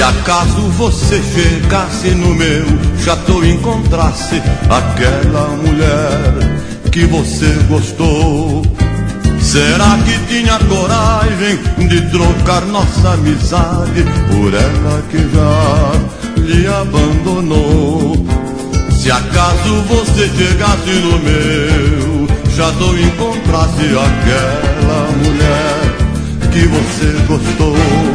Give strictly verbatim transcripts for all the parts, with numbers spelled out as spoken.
acaso você chegasse no meu chateau e encontrasse aquela mulher que você gostou, será que tinha coragem de trocar nossa amizade por ela que já lhe abandonou? Se acaso você chegasse no meu chateau e encontrasse aquela mulher que você gostou,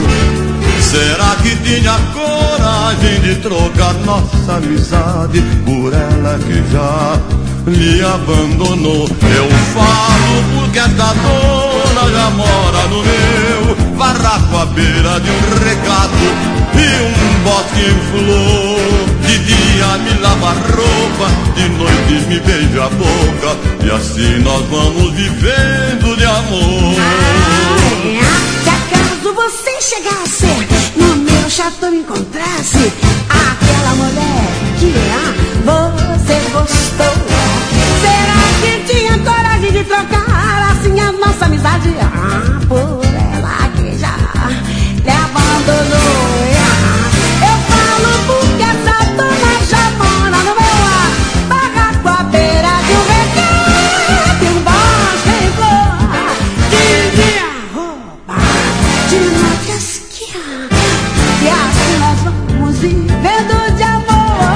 será que tinha coragem de trocar nossa amizade por ela que já lhe abandonou? Eu falo porque esta dona já mora no meu barraco à beira de um regato e um bosque em flor. De dia me lava a roupa, de noite me beija a boca, e assim nós vamos vivendo de amor. Ah, se acaso você chegasse no meu chateau e encontrasse aquela mulher que ah, você gostou, será que tinha coragem de trocar assim a nossa amizade ah, por ela que já lhe abandonou? Ah, eu falo porque essa dona já mora no meu barraco à beira de um regato e um bosque em flor. De dia roupa, de noite esquiar, e assim nós vamos vivendo de amor.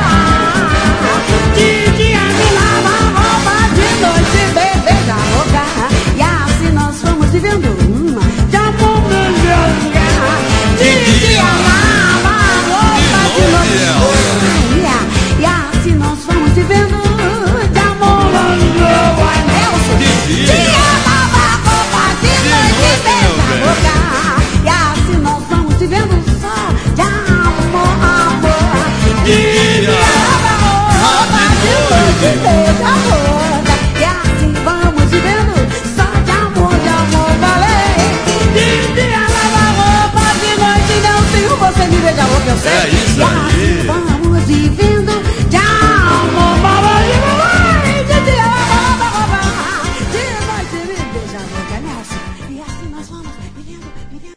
De dia me lava a roupa, de noite bebeja a boca, e assim nós vamos vivendo de amor, meu lugar. De dia lava a roupa, de noite e assim nós vamos vivendo de amor, meu Nelson. De dia lava a roupa, de noite beija a boca, e assim nós vamos vivendo só de amor, amor. De dia lava a roupa, de noite beija a boca, e assim vamos vivendo só de amor, de amor, falei. De dia lava a roupa, de noite não tenho você me beija a boca, eu sei.